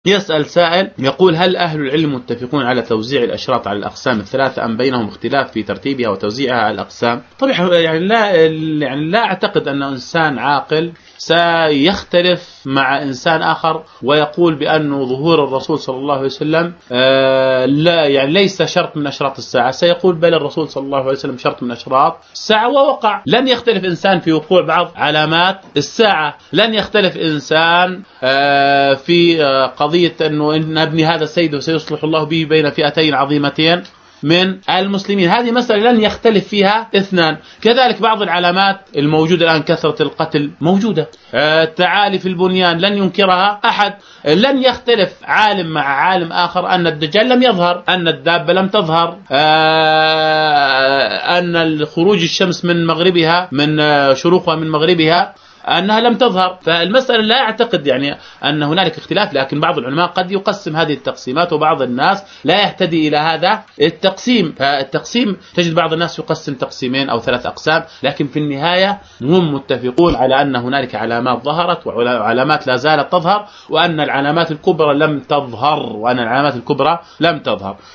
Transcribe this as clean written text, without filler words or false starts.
يسأل سائل يقول: هل أهل العلم متفقون على توزيع الأشراط على الأقسام الثلاثة أم بينهم اختلاف في ترتيبها وتوزيعها على الأقسام؟ طبعا يعني لا أعتقد أن إنسان عاقل سيختلف مع إنسان آخر ويقول بأنه ظهور الرسول صلى الله عليه وسلم لا يعني ليس شرط من أشراط الساعة، سيقول بل الرسول صلى الله عليه وسلم شرط من أشراط الساعة ووقع. لن يختلف إنسان في وقوع بعض علامات الساعة، لن يختلف إنسان في قضية أنه إن ابني هذا السيد وسيصلح الله به بين فئتين عظيمتين من المسلمين، هذه مسألة لن يختلف فيها اثنان. كذلك بعض العلامات الموجودة الآن، كثرة القتل موجودة، تعالي في البنيان لن ينكرها أحد. لن يختلف عالم مع عالم آخر أن الدجال لم يظهر، أن الدابة لم تظهر، أن خروج الشمس من مغربها من شروقها من مغربها أنها لم تظهر. فالمسألة لا أعتقد يعني أن هنالك اختلاف، لكن بعض العلماء قد يقسم هذه التقسيمات وبعض الناس لا يهتدي إلى هذا التقسيم. فالتقسيم تجد بعض الناس يقسم تقسيمين أو 3 أقسام، لكن في النهاية هم متفقون على أن هنالك علامات ظهرت وعلامات لا زالت تظهر، وأن العلامات الكبرى لم تظهر.